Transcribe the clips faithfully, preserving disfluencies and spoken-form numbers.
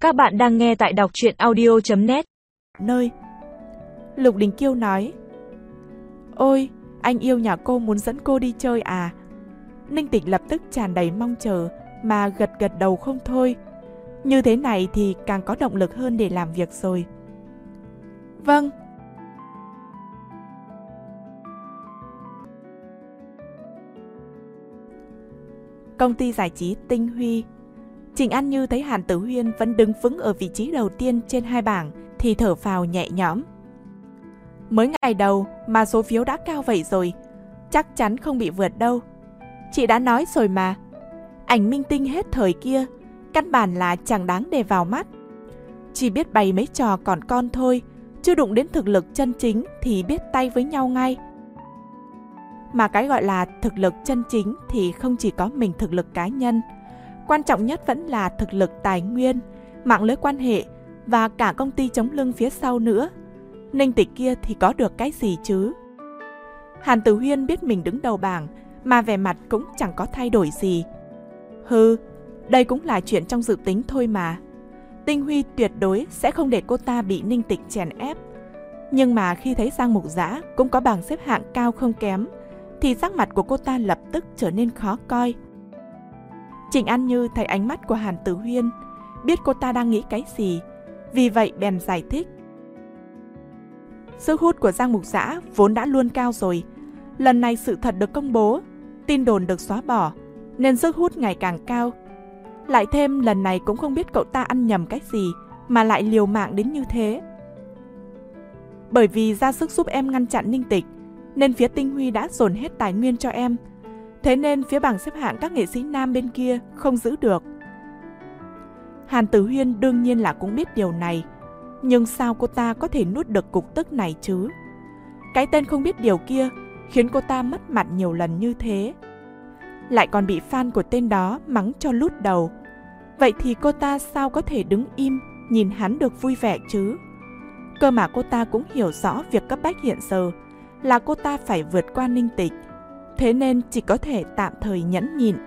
Các bạn đang nghe tại đọc truyện audio chấm net. Nơi Lục Đình Kiêu nói: Ôi, anh yêu nhà cô muốn dẫn cô đi chơi à? Ninh Tịch lập tức tràn đầy mong chờ mà gật gật đầu không thôi. Như thế này thì càng có động lực hơn để làm việc rồi. Vâng. Công ty giải trí Tinh Huy. Trình An Như thấy Hàn Tử Huyên vẫn đứng vững ở vị trí đầu tiên trên hai bảng thì thở phào nhẹ nhõm. Mới ngày đầu mà số phiếu đã cao vậy rồi, chắc chắn không bị vượt đâu. Chị đã nói rồi mà, ảnh minh tinh hết thời kia căn bản là chẳng đáng để vào mắt. Chỉ biết bày mấy trò còn con thôi, chưa đụng đến thực lực chân chính thì biết tay với nhau ngay. Mà cái gọi là thực lực chân chính thì không chỉ có mình thực lực cá nhân, quan trọng nhất vẫn là thực lực tài nguyên, mạng lưới quan hệ và cả công ty chống lưng phía sau nữa. Ninh Tịch kia thì có được cái gì chứ? Hàn Tử Huyên biết mình đứng đầu bảng mà vẻ mặt cũng chẳng có thay đổi gì. Hừ, đây cũng là chuyện trong dự tính thôi mà. Tinh Huy tuyệt đối sẽ không để cô ta bị Ninh Tịch chèn ép. Nhưng mà khi thấy Giang Mục Dã cũng có bảng xếp hạng cao không kém thì sắc mặt của cô ta lập tức trở nên khó coi. Trình An Như thấy ánh mắt của Hàn Tử Huyên, biết cô ta đang nghĩ cái gì, vì vậy bèn giải thích. Sức hút của Giang Mục Dã vốn đã luôn cao rồi, lần này sự thật được công bố, tin đồn được xóa bỏ, nên sức hút ngày càng cao. Lại thêm lần này cũng không biết cậu ta ăn nhầm cái gì mà lại liều mạng đến như thế. Bởi vì ra sức giúp em ngăn chặn Ninh Tịch, nên phía Tinh Huy đã dồn hết tài nguyên cho em. Thế nên phía bảng xếp hạng các nghệ sĩ nam bên kia không giữ được. Hàn Tử Huyên đương nhiên là cũng biết điều này, nhưng sao cô ta có thể nuốt được cục tức này chứ? Cái tên không biết điều kia khiến cô ta mất mặt nhiều lần như thế, lại còn bị fan của tên đó mắng cho lút đầu. Vậy thì cô ta sao có thể đứng im nhìn hắn được vui vẻ chứ? Cơ mà cô ta cũng hiểu rõ việc cấp bách hiện giờ là cô ta phải vượt qua Ninh Tịch, thế nên chỉ có thể tạm thời nhẫn nhịn.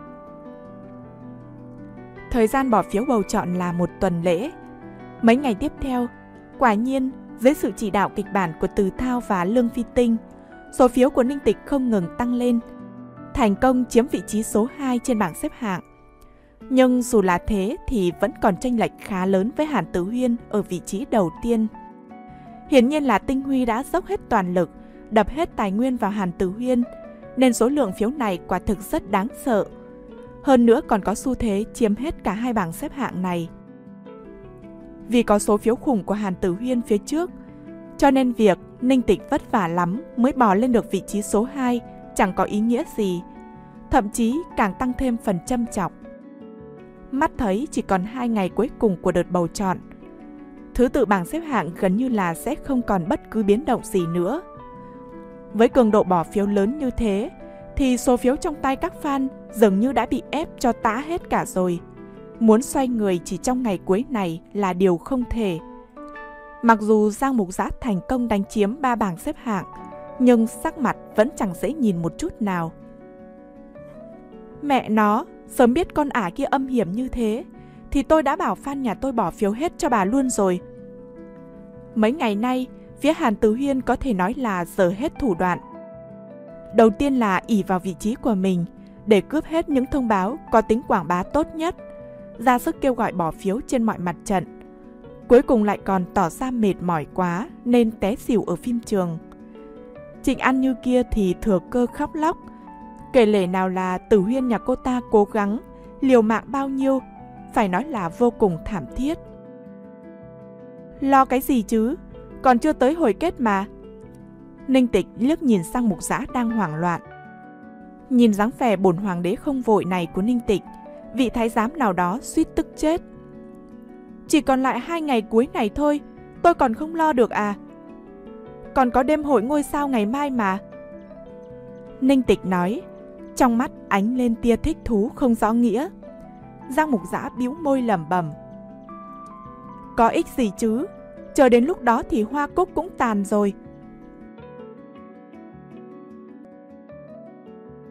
Thời gian bỏ phiếu bầu chọn là một tuần lễ. Mấy ngày tiếp theo, quả nhiên dưới sự chỉ đạo kịch bản của Từ Thao và Lương Phi Tinh, số phiếu của Ninh Tịch không ngừng tăng lên, thành công chiếm vị trí số hai trên bảng xếp hạng. Nhưng dù là thế thì vẫn còn chênh lệch khá lớn với Hàn Tử Huyên ở vị trí đầu tiên. Hiển nhiên là Tinh Huy đã dốc hết toàn lực, đập hết tài nguyên vào Hàn Tử Huyên, nên số lượng phiếu này quả thực rất đáng sợ. Hơn nữa còn có xu thế chiếm hết cả hai bảng xếp hạng này. Vì có số phiếu khủng của Hàn Tử Huyên phía trước, cho nên việc Ninh Tịch vất vả lắm mới bò lên được vị trí số hai chẳng có ý nghĩa gì, thậm chí càng tăng thêm phần châm chọc. Mắt thấy chỉ còn hai ngày cuối cùng của đợt bầu chọn, thứ tự bảng xếp hạng gần như là sẽ không còn bất cứ biến động gì nữa. Với cường độ bỏ phiếu lớn như thế thì số phiếu trong tay các fan dường như đã bị ép cho tã hết cả rồi. Muốn xoay người chỉ trong ngày cuối này là điều không thể. Mặc dù Giang Mục Dã thành công đánh chiếm ba bảng xếp hạng, nhưng sắc mặt vẫn chẳng dễ nhìn một chút nào. Mẹ nó, sớm biết con ả kia âm hiểm như thế thì tôi đã bảo fan nhà tôi bỏ phiếu hết cho bà luôn rồi. Mấy ngày nay, phía Hàn Tử Huyên có thể nói là giở hết thủ đoạn. Đầu tiên là ỷ vào vị trí của mình để cướp hết những thông báo có tính quảng bá tốt nhất, ra sức kêu gọi bỏ phiếu trên mọi mặt trận. Cuối cùng lại còn tỏ ra mệt mỏi quá nên té xỉu ở phim trường. Trình An Như kia thì thừa cơ khóc lóc, kể lể nào là Tử Huyên nhà cô ta cố gắng, liều mạng bao nhiêu, phải nói là vô cùng thảm thiết. Lo cái gì chứ, còn chưa tới hồi kết mà. Ninh Tịch liếc nhìn sang Mục Dã đang hoảng loạn. Nhìn dáng vẻ bổn hoàng đế không vội này của Ninh Tịch, vị thái giám nào đó suýt tức chết. Chỉ còn lại hai ngày cuối này thôi, tôi còn không lo được à? Còn có đêm hội ngôi sao ngày mai mà. Ninh Tịch nói, trong mắt ánh lên tia thích thú không rõ nghĩa. Giang Mục Dã bĩu môi lẩm bẩm. Có ích gì chứ, chờ đến lúc đó thì hoa cúc cũng tàn rồi.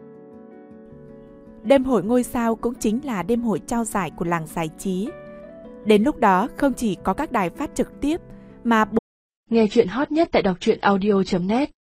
Đêm hội ngôi sao cũng chính là đêm hội trao giải của làng giải trí. Đến lúc đó không chỉ có các đài phát trực tiếp mà nghe chuyện hot nhất tại đọc truyện audio chấm net